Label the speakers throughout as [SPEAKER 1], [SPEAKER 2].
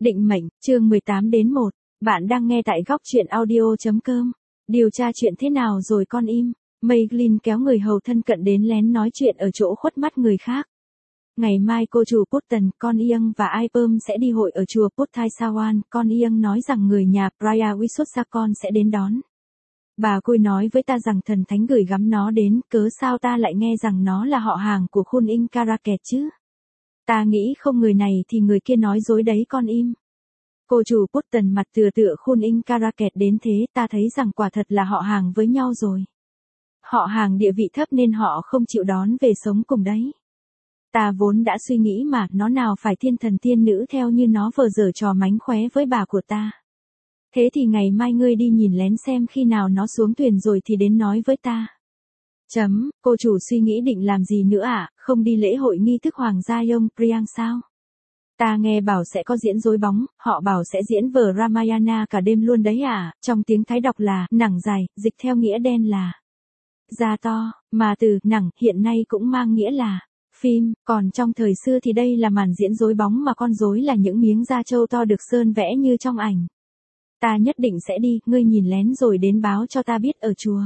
[SPEAKER 1] Định mệnh, chương 18-1. Bạn đang nghe tại góc truyện audio.com. Điều tra chuyện thế nào rồi con im. Maylin kéo người hầu thân cận đến lén nói chuyện ở chỗ khuất mắt người khác. Ngày mai cô chủ Putten, con Iang và Ipom sẽ đi hội ở chùa Puthai Sawan. Con Iang nói rằng người nhà Praya Visutsakon sẽ đến đón. Bà Cui nói với ta rằng thần thánh gửi gắm nó đến, cớ sao ta lại nghe rằng nó là họ hàng của Khun In Karaket chứ? Ta nghĩ không người này thì người kia nói dối đấy con im. Cô chủ Putten mặt tựa Khun In Karaket đến thế, ta thấy rằng quả thật là họ hàng với nhau rồi. Họ hàng địa vị thấp nên họ không chịu đón về sống cùng đấy. Ta vốn đã suy nghĩ mà, nó nào phải thiên thần tiên nữ theo như nó vờ giở trò mánh khóe với bà của ta. Thế thì ngày mai ngươi đi nhìn lén xem khi nào nó xuống thuyền rồi thì đến nói với ta. Cô chủ suy nghĩ định làm gì nữa ạ, không đi lễ hội nghi thức hoàng gia Yong Priang sao? Ta nghe bảo sẽ có diễn rối bóng, họ bảo sẽ diễn vở Ramayana cả đêm luôn đấy à, trong tiếng Thái đọc là, nẳng dài, dịch theo nghĩa đen là da to, mà từ, nẳng, hiện nay cũng mang nghĩa là phim, còn trong thời xưa thì đây là màn diễn rối bóng mà con rối là những miếng da trâu to được sơn vẽ như trong ảnh. Ta nhất định sẽ đi, ngươi nhìn lén rồi đến báo cho ta biết ở chùa.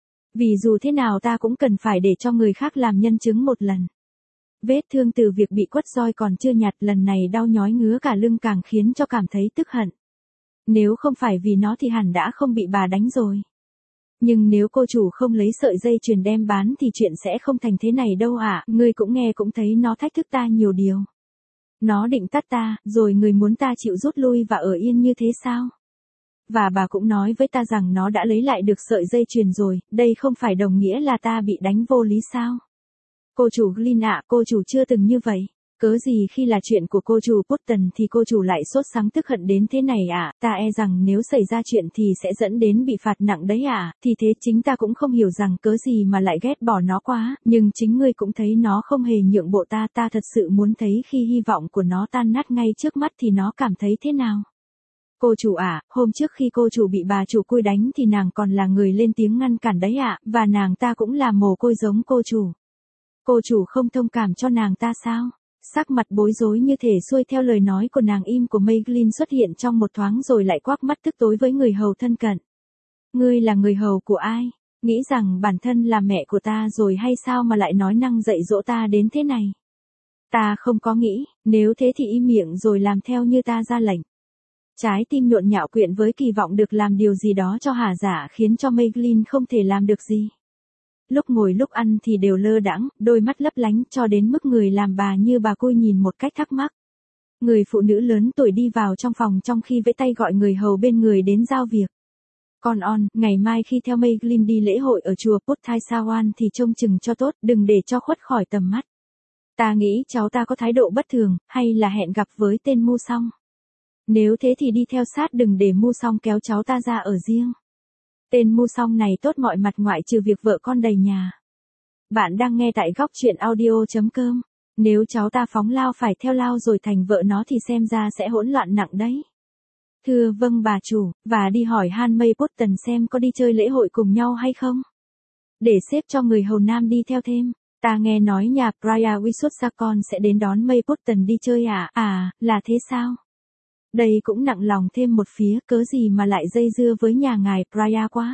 [SPEAKER 1] Vì dù thế nào ta cũng cần phải để cho người khác làm nhân chứng một lần. Vết thương từ việc bị quất roi còn chưa nhạt, lần này đau nhói ngứa cả lưng càng khiến cho cảm thấy tức hận. Nếu không phải vì nó thì hẳn đã không bị bà đánh rồi. Nhưng nếu cô chủ không lấy sợi dây chuyền đem bán thì chuyện sẽ không thành thế này đâu ạ, ngươi cũng nghe cũng thấy nó thách thức ta nhiều điều. Nó định tắt ta, rồi người muốn ta chịu rút lui và ở yên như thế sao? Và bà cũng nói với ta rằng nó đã lấy lại được sợi dây chuyền rồi, đây không phải đồng nghĩa là ta bị đánh vô lý sao? Cô chủ Glyn ạ, cô chủ chưa từng như vậy. Cớ gì khi là chuyện của cô chủ Putten thì cô chủ lại sốt sắng tức hận đến thế này ạ, ta e rằng nếu xảy ra chuyện thì sẽ dẫn đến bị phạt nặng đấy ạ, thì thế chính ta cũng không hiểu rằng cớ gì mà lại ghét bỏ nó quá, nhưng chính ngươi cũng thấy nó không hề nhượng bộ ta, ta thật sự muốn thấy khi hy vọng của nó tan nát ngay trước mắt thì nó cảm thấy thế nào. Cô chủ ạ, hôm trước khi cô chủ bị bà chủ Cui đánh thì nàng còn là người lên tiếng ngăn cản đấy ạ, và nàng ta cũng là mồ côi giống cô chủ. Cô chủ không thông cảm cho nàng ta sao? Sắc mặt bối rối như thể xuôi theo lời nói của nàng im của Maylin xuất hiện trong một thoáng rồi lại quắc mắt tức tối với người hầu thân cận. Ngươi là người hầu của ai? Nghĩ rằng bản thân là mẹ của ta rồi hay sao mà lại nói năng dạy dỗ ta đến thế này? Ta không có nghĩ, nếu thế thì im miệng rồi làm theo như ta ra lệnh. Trái tim nhộn nhạo quyện với kỳ vọng được làm điều gì đó cho Hà Giả khiến cho Maylin không thể làm được gì. Lúc ngồi lúc ăn thì đều lơ đãng, đôi mắt lấp lánh cho đến mức người làm bà như bà Cui nhìn một cách thắc mắc. Người phụ nữ lớn tuổi đi vào trong phòng trong khi vẫy tay gọi người hầu bên người đến giao việc. Con On, ngày mai khi theo Maylin đi lễ hội ở chùa Puthai Sawan thì trông chừng cho tốt, đừng để cho khuất khỏi tầm mắt. Ta nghĩ cháu ta có thái độ bất thường, hay là hẹn gặp với tên Mu Song. Nếu thế thì đi theo sát đừng để Mu Song kéo cháu ta ra ở riêng. Tên Mu Song này tốt mọi mặt ngoại trừ việc vợ con đầy nhà. Bạn đang nghe tại góc truyện audio.com. Nếu cháu ta phóng lao phải theo lao rồi thành vợ nó thì xem ra sẽ hỗn loạn nặng đấy. Thưa vâng bà chủ, và đi hỏi Han Mei Putten xem có đi chơi lễ hội cùng nhau hay không. Để xếp cho người hầu nam đi theo thêm. Ta nghe nói nhà Praya Visutsakon sẽ đến đón Mei Putten đi chơi à? À, là thế sao? Đây cũng nặng lòng thêm một phía, cớ gì mà lại dây dưa với nhà ngài Praya quá.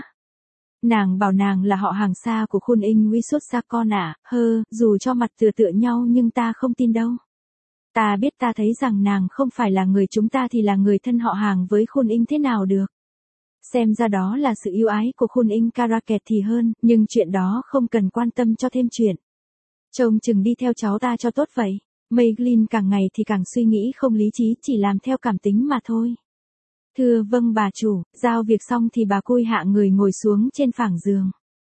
[SPEAKER 1] Nàng bảo nàng là họ hàng xa của Khun In Visutsakon à, dù cho mặt tựa nhau nhưng ta không tin đâu. Ta biết ta thấy rằng nàng không phải là người chúng ta thì là người thân họ hàng với Khun In thế nào được. Xem ra đó là sự yêu ái của Khun In Karaket thì hơn, nhưng chuyện đó không cần quan tâm cho thêm chuyện. Trông chừng đi theo cháu ta cho tốt vậy. Maylin càng ngày thì càng suy nghĩ không lý trí, chỉ làm theo cảm tính mà thôi. Thưa vâng bà chủ, giao việc xong thì bà Cui hạ người ngồi xuống trên phẳng giường.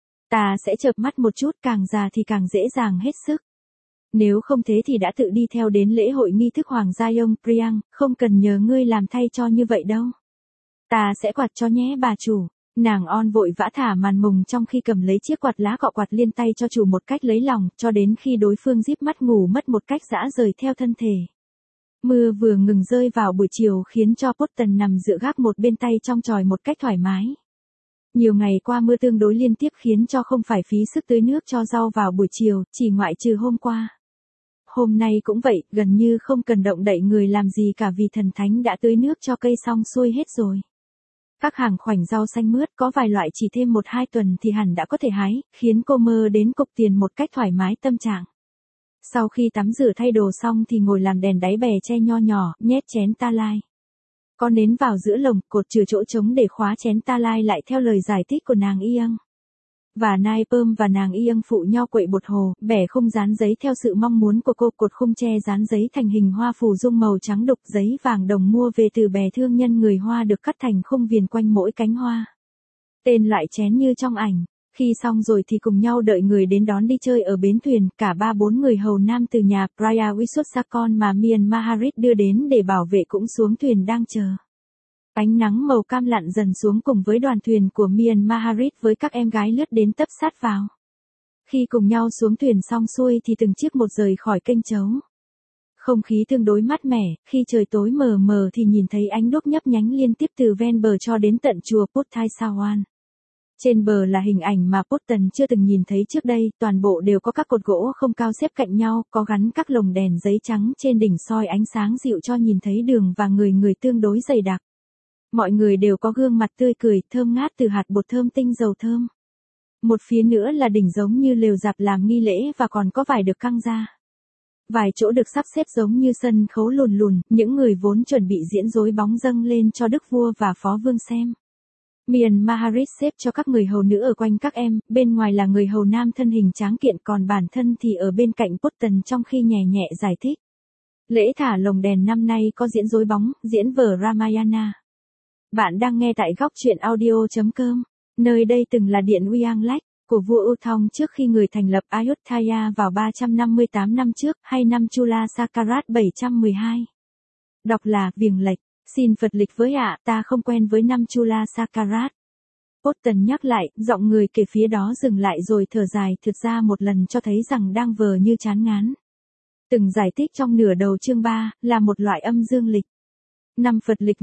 [SPEAKER 1] Ta sẽ chợp mắt một chút, càng già thì càng dễ dàng hết sức. Nếu không thế thì đã tự đi theo đến lễ hội nghi thức hoàng gia Yong Priang, không cần nhờ ngươi làm thay cho như vậy đâu. Ta sẽ quạt cho nhé bà chủ. Nàng On vội vã thả màn mùng trong khi cầm lấy chiếc quạt lá cọ quạt liên tay cho chủ một cách lấy lòng, cho đến khi đối phương díp mắt ngủ mất một cách dã rời theo thân thể. Mưa vừa ngừng rơi vào buổi chiều khiến cho Putten nằm dựa gác một bên tay trong chòi một cách thoải mái. Nhiều ngày qua mưa tương đối liên tiếp khiến cho không phải phí sức tưới nước cho rau vào buổi chiều, chỉ ngoại trừ hôm qua. Hôm nay cũng vậy, gần như không cần động đậy người làm gì cả vì thần thánh đã tưới nước cho cây xong xuôi hết rồi. Các hàng khoảnh rau xanh mướt có vài loại chỉ thêm 1-2 tuần thì hẳn đã có thể hái, khiến cô mơ đến cục tiền một cách thoải mái tâm trạng. Sau khi tắm rửa thay đồ xong thì ngồi làm đèn đáy bè tre nho nhỏ, nhét chén ta lai. Có nến vào giữa lồng, cột chừa chỗ trống để khóa chén ta lai lại theo lời giải thích của nàng Iang. Và Nai Pơm và nàng Iang phụ nhau quậy bột hồ, bẻ khung dán giấy theo sự mong muốn của cô, cột khung tre dán giấy thành hình hoa phù dung màu trắng đục, giấy vàng đồng mua về từ bè thương nhân người Hoa được cắt thành khung viền quanh mỗi cánh hoa. Tên loại chén như trong ảnh. Khi xong rồi thì cùng nhau đợi người đến đón đi chơi ở bến thuyền, cả 3-4 người hầu nam từ nhà Priya Visutsakon mà Mian Maharit đưa đến để bảo vệ cũng xuống thuyền đang chờ. Ánh nắng màu cam lặn dần xuống cùng với đoàn thuyền của Mian Maharit với các em gái lướt đến tấp sát vào. Khi cùng nhau xuống thuyền xong xuôi thì từng chiếc một rời khỏi kênh chấu. Không khí tương đối mát mẻ, khi trời tối mờ mờ thì nhìn thấy ánh đuốc nhấp nhánh liên tiếp từ ven bờ cho đến tận chùa Pothai Sawan. Trên bờ là hình ảnh mà Potton chưa từng nhìn thấy trước đây, toàn bộ đều có các cột gỗ không cao xếp cạnh nhau, có gắn các lồng đèn giấy trắng trên đỉnh soi ánh sáng dịu cho nhìn thấy đường và người tương đối dày đặc. Mọi người đều có gương mặt tươi cười, thơm ngát từ hạt bột thơm tinh dầu thơm. Một phía nữa là đỉnh giống như lều rạp làm nghi lễ và còn có vải được căng ra. Vài chỗ được sắp xếp giống như sân khấu lùn, những người vốn chuẩn bị diễn rối bóng dâng lên cho đức vua và phó vương xem. Mian Maharit xếp cho các người hầu nữ ở quanh các em, bên ngoài là người hầu nam thân hình tráng kiện còn bản thân thì ở bên cạnh Potton trong khi nhẹ nhẹ giải thích. Lễ thả lồng đèn năm nay có diễn rối bóng, diễn vở Ramayana. Bạn đang nghe tại góc truyện audio.com, nơi đây từng là điện Uyang Lách của vua Uthong trước khi người thành lập Ayutthaya vào 358 năm trước, hay năm Chula Sakarat 712. Đọc là viềng lệch. Xin Phật lịch với ạ, ta không quen với năm Chula Sakarat. Potton nhắc lại, giọng người kể phía đó dừng lại rồi thở dài, thực ra một lần cho thấy rằng đang vờ như chán ngán. Từng giải thích trong nửa đầu chương 3, là một loại âm dương lịch. Năm Phật lịch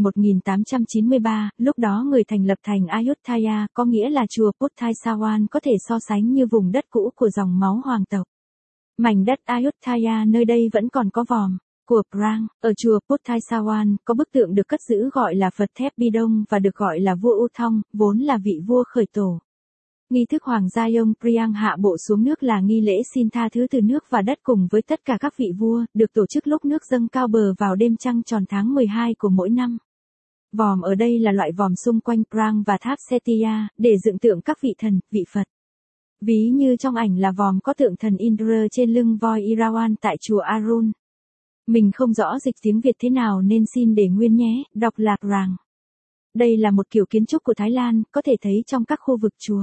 [SPEAKER 1] 1893, lúc đó người thành lập thành Ayutthaya, có nghĩa là chùa Pothai Sawan có thể so sánh như vùng đất cũ của dòng máu hoàng tộc. Mảnh đất Ayutthaya nơi đây vẫn còn có vòm của Prang. Ở chùa Pothai Sawan có bức tượng được cất giữ gọi là Phật Thép Bi Đông và được gọi là vua Uthong, vốn là vị vua khởi tổ. Nghi thức hoàng gia Yong Priang hạ bộ xuống nước là nghi lễ xin tha thứ từ nước và đất cùng với tất cả các vị vua, được tổ chức lúc nước dâng cao bờ vào đêm trăng tròn tháng 12 của mỗi năm. Vòm ở đây là loại vòm xung quanh Prang và tháp Setia, để dựng tượng các vị thần, vị Phật. Ví như trong ảnh là vòm có tượng thần Indra trên lưng voi Irawan tại chùa Arun. Mình không rõ dịch tiếng Việt thế nào nên xin để nguyên nhé, đọc là Prang. Đây là một kiểu kiến trúc của Thái Lan, có thể thấy trong các khu vực chùa.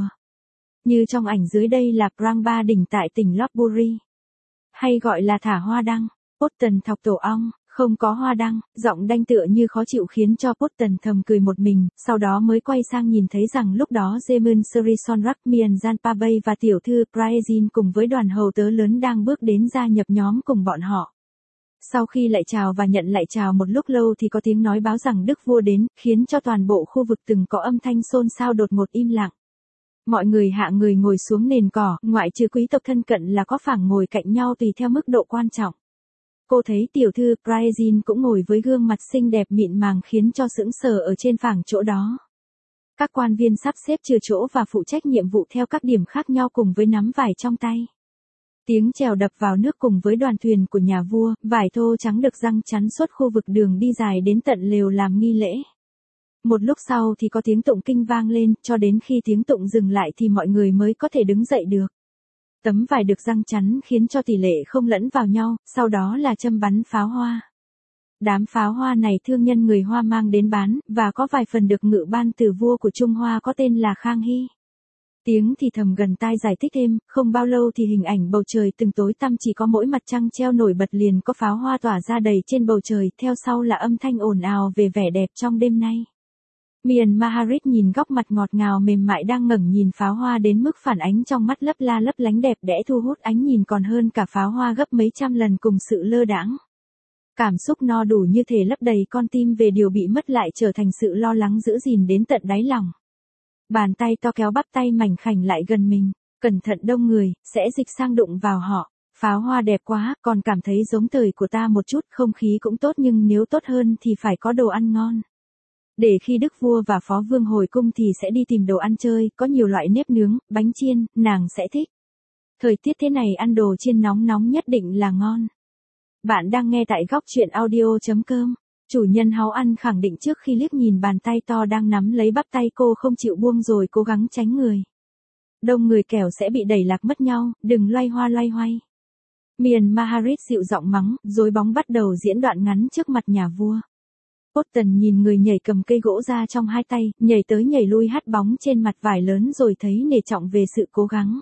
[SPEAKER 1] Như trong ảnh dưới đây là Prang Ba đỉnh tại tỉnh Lopburi. Hay gọi là thả hoa đăng. Potton thọc tổ ong, không có hoa đăng, giọng đanh tựa như khó chịu khiến cho Potton thầm cười một mình, sau đó mới quay sang nhìn thấy rằng lúc đó Jemun Sri Sonrak Mian Janpabay và tiểu thư Praezin cùng với đoàn hầu tớ lớn đang bước đến gia nhập nhóm cùng bọn họ. Sau khi lại chào và nhận lại chào một lúc lâu thì có tiếng nói báo rằng đức vua đến, khiến cho toàn bộ khu vực từng có âm thanh xôn xao đột ngột im lặng. Mọi người hạ người ngồi xuống nền cỏ, ngoại trừ quý tộc thân cận là có phẳng ngồi cạnh nhau tùy theo mức độ quan trọng. Cô thấy tiểu thư Praezin cũng ngồi với gương mặt xinh đẹp mịn màng khiến cho sững sờ ở trên phẳng chỗ đó. Các quan viên sắp xếp chừa chỗ và phụ trách nhiệm vụ theo các điểm khác nhau cùng với nắm vải trong tay. Tiếng chèo đập vào nước cùng với đoàn thuyền của nhà vua, vải thô trắng được giăng chắn suốt khu vực đường đi dài đến tận lều làm nghi lễ. Một lúc sau thì có tiếng tụng kinh vang lên, cho đến khi tiếng tụng dừng lại thì mọi người mới có thể đứng dậy được. Tấm vải được giăng chắn khiến cho tỷ lệ không lẫn vào nhau, sau đó là châm bắn pháo hoa. Đám pháo hoa này thương nhân người Hoa mang đến bán, và có vài phần được ngự ban từ vua của Trung Hoa có tên là Khang Hy. Tiếng thì thầm gần tai giải thích thêm, không bao lâu thì hình ảnh bầu trời từng tối tăm chỉ có mỗi mặt trăng treo nổi bật liền có pháo hoa tỏa ra đầy trên bầu trời, theo sau là âm thanh ồn ào về vẻ đẹp trong đêm nay. Mian Maharit nhìn góc mặt ngọt ngào mềm mại đang ngẩng nhìn pháo hoa đến mức phản ánh trong mắt lấp la lấp lánh đẹp đẽ thu hút ánh nhìn còn hơn cả pháo hoa gấp mấy trăm lần cùng sự lơ đãng. Cảm xúc no đủ như thể lấp đầy con tim về điều bị mất lại trở thành sự lo lắng giữ gìn đến tận đáy lòng. Bàn tay to kéo bắp tay mảnh khảnh lại gần mình, cẩn thận đông người, sẽ dịch sang đụng vào họ. Pháo hoa đẹp quá, còn cảm thấy giống thời của ta một chút, không khí cũng tốt nhưng nếu tốt hơn thì phải có đồ ăn ngon. Để khi đức vua và phó vương hồi cung thì sẽ đi tìm đồ ăn chơi, có nhiều loại nếp nướng, bánh chiên, nàng sẽ thích. Thời tiết thế này ăn đồ chiên nóng nóng nhất định là ngon. Bạn đang nghe tại góc chuyện audio.com. Chủ nhân Háu ăn khẳng định trước khi liếc nhìn bàn tay to đang nắm lấy bắp tay cô không chịu buông rồi cố gắng tránh người. Đông người kẻo sẽ bị đẩy lạc mất nhau, đừng loay hoa loay hoay. Miền Maharit dịu giọng mắng, rối bóng bắt đầu diễn đoạn ngắn trước mặt nhà vua. Potton nhìn người nhảy cầm cây gỗ ra trong hai tay, nhảy tới nhảy lui hắt bóng trên mặt vải lớn rồi thấy nể trọng về sự cố gắng.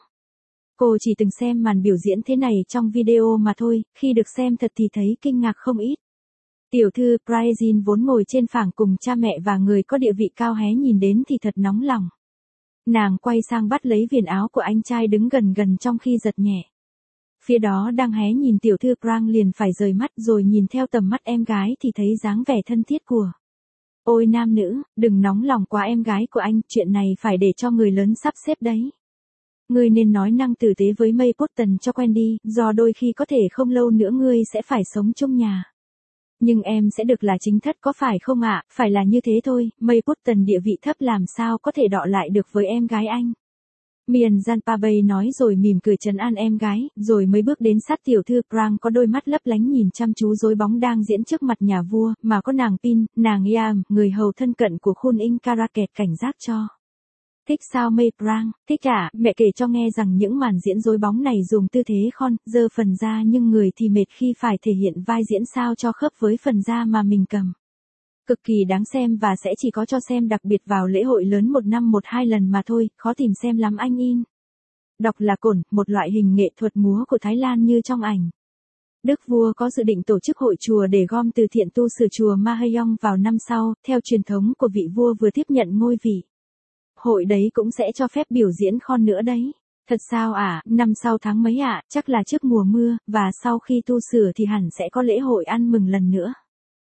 [SPEAKER 1] Cô chỉ từng xem màn biểu diễn thế này trong video mà thôi, khi được xem thật thì thấy kinh ngạc không ít. Tiểu thư Bryzin vốn ngồi trên phẳng cùng cha mẹ và người có địa vị cao hé nhìn đến thì thật nóng lòng. Nàng quay sang bắt lấy viền áo của anh trai đứng gần gần trong khi giật nhẹ. Phía đó đang hé nhìn tiểu thư Prang liền phải rời mắt rồi nhìn theo tầm mắt em gái thì thấy dáng vẻ thân thiết của. Ôi nam nữ, đừng nóng lòng quá em gái của anh, chuyện này phải để cho người lớn sắp xếp đấy. Ngươi nên nói năng tử tế với May Potton cho quen đi, do đôi khi có thể không lâu nữa ngươi sẽ phải sống chung nhà. Nhưng em sẽ được là chính thất có phải không ạ? Phải là như thế thôi, May Potton địa vị thấp làm sao có thể đọ lại được với em gái anh. Miền Janpabay nói rồi mỉm cười trấn an em gái, rồi mới bước đến sát tiểu thư Prang có đôi mắt lấp lánh nhìn chăm chú rối bóng đang diễn trước mặt nhà vua, mà có nàng Pin, nàng Yam, người hầu thân cận của Khun In Karaket cảnh giác cho. Thích sao May Prang? Thích à, mẹ kể cho nghe rằng những màn diễn rối bóng này dùng tư thế khon, giơ phần da nhưng người thì mệt khi phải thể hiện vai diễn sao cho khớp với phần da mà mình cầm. Cực kỳ đáng xem và sẽ chỉ có cho xem đặc biệt vào lễ hội lớn một năm 1-2 lần mà thôi, khó tìm xem lắm anh In. Đọc là cổn, một loại hình nghệ thuật múa của Thái Lan như trong ảnh. Đức vua có dự định tổ chức hội chùa để gom từ thiện tu sửa chùa Mahayong vào năm sau, theo truyền thống của vị vua vừa tiếp nhận ngôi vị. Hội đấy cũng sẽ cho phép biểu diễn khon nữa đấy. Thật sao ạ, năm sau tháng mấy ạ, chắc là trước mùa mưa, và sau khi tu sửa thì hẳn sẽ có lễ hội ăn mừng lần nữa.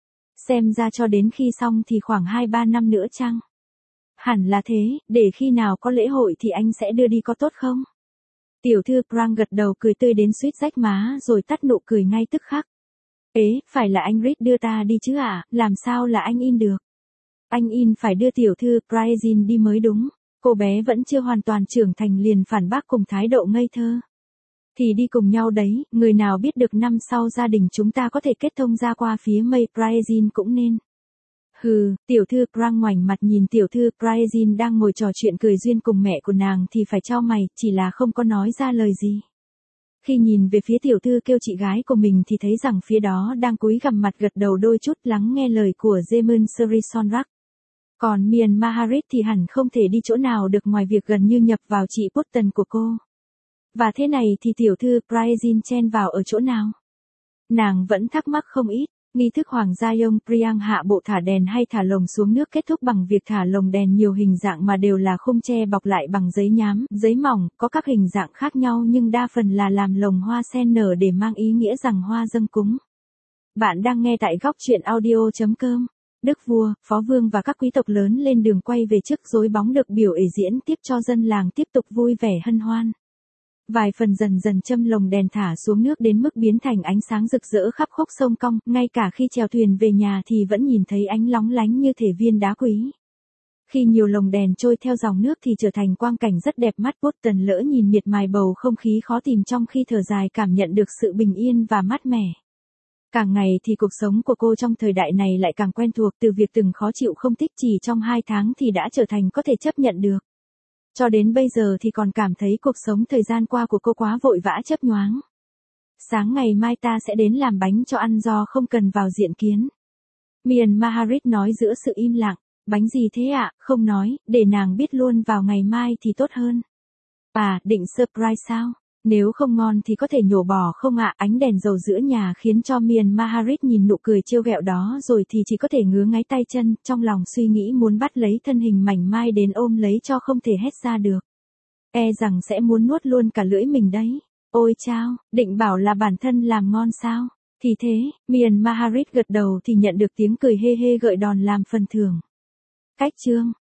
[SPEAKER 1] Xem ra cho đến khi xong thì khoảng 2-3 năm nữa chăng? Hẳn là thế, để khi nào có lễ hội thì anh sẽ đưa đi có tốt không? Tiểu thư Prang gật đầu cười tươi đến suýt rách má rồi tắt nụ cười ngay tức khắc. Ế, phải là anh Reed đưa ta đi chứ ạ, làm sao là anh In được? Anh In phải đưa tiểu thư Bryzin đi mới đúng. Cô bé vẫn chưa hoàn toàn trưởng thành liền phản bác cùng thái độ ngây thơ. Thì đi cùng nhau đấy, người nào biết được năm sau gia đình chúng ta có thể kết thông ra qua phía May Bryzin cũng nên. Hừ, tiểu thư Prang ngoảnh mặt nhìn tiểu thư Bryzin đang ngồi trò chuyện cười duyên cùng mẹ của nàng thì phải chau mày, chỉ là không có nói ra lời gì. Khi nhìn về phía tiểu thư kêu chị gái của mình thì thấy rằng phía đó đang cúi gằm mặt gật đầu đôi chút lắng nghe lời của Jemun Sri Sonrak. Còn Miền Maharit thì hẳn không thể đi chỗ nào được ngoài việc gần như nhập vào chị Potton của cô. Và thế này thì tiểu thư Bryzin chen vào ở chỗ nào? Nàng vẫn thắc mắc không ít. Nghi thức hoàng gia Yong Priang hạ bộ thả đèn hay thả lồng xuống nước kết thúc bằng việc thả lồng đèn nhiều hình dạng mà đều là khung tre bọc lại bằng giấy nhám, giấy mỏng, có các hình dạng khác nhau nhưng đa phần là làm lồng hoa sen nở để mang ý nghĩa rằng hoa dâng cúng. Bạn đang nghe tại góc chuyện audio.com. Đức vua, phó vương và các quý tộc lớn lên đường quay về trước rối bóng được biểu diễn tiếp cho dân làng tiếp tục vui vẻ hân hoan. Vài phần dần dần châm lồng đèn thả xuống nước đến mức biến thành ánh sáng rực rỡ khắp khúc sông cong, ngay cả khi chèo thuyền về nhà thì vẫn nhìn thấy ánh lóng lánh như thể viên đá quý. Khi nhiều lồng đèn trôi theo dòng nước thì trở thành quang cảnh rất đẹp mắt. Potton lỡ nhìn miệt mài bầu không khí khó tìm trong khi thở dài cảm nhận được sự bình yên và mát mẻ. Càng ngày thì cuộc sống của cô trong thời đại này lại càng quen thuộc, từ việc từng khó chịu không thích chỉ trong 2 tháng thì đã trở thành có thể chấp nhận được. Cho đến bây giờ thì còn cảm thấy cuộc sống thời gian qua của cô quá vội vã chớp nhoáng. Sáng ngày mai ta sẽ đến làm bánh cho ăn do không cần vào diện kiến. Miền Maharit nói giữa sự im lặng. Bánh gì thế ạ? Không nói, để nàng biết luôn vào ngày mai thì tốt hơn. À, định surprise sao? Nếu không ngon thì có thể nhổ bỏ không ạ? Ánh đèn dầu giữa nhà khiến cho Miền Maharit nhìn nụ cười trêu ghẹo đó rồi thì chỉ có thể ngứa ngáy tay chân, trong lòng suy nghĩ muốn bắt lấy thân hình mảnh mai đến ôm lấy cho không thể hét ra được. E rằng sẽ muốn nuốt luôn cả lưỡi mình đấy. Ôi chao, định bảo là bản thân làm ngon sao? Thì thế, Miền Maharit gật đầu thì nhận được tiếng cười hê hê gợi đòn làm phần thưởng. Cách chương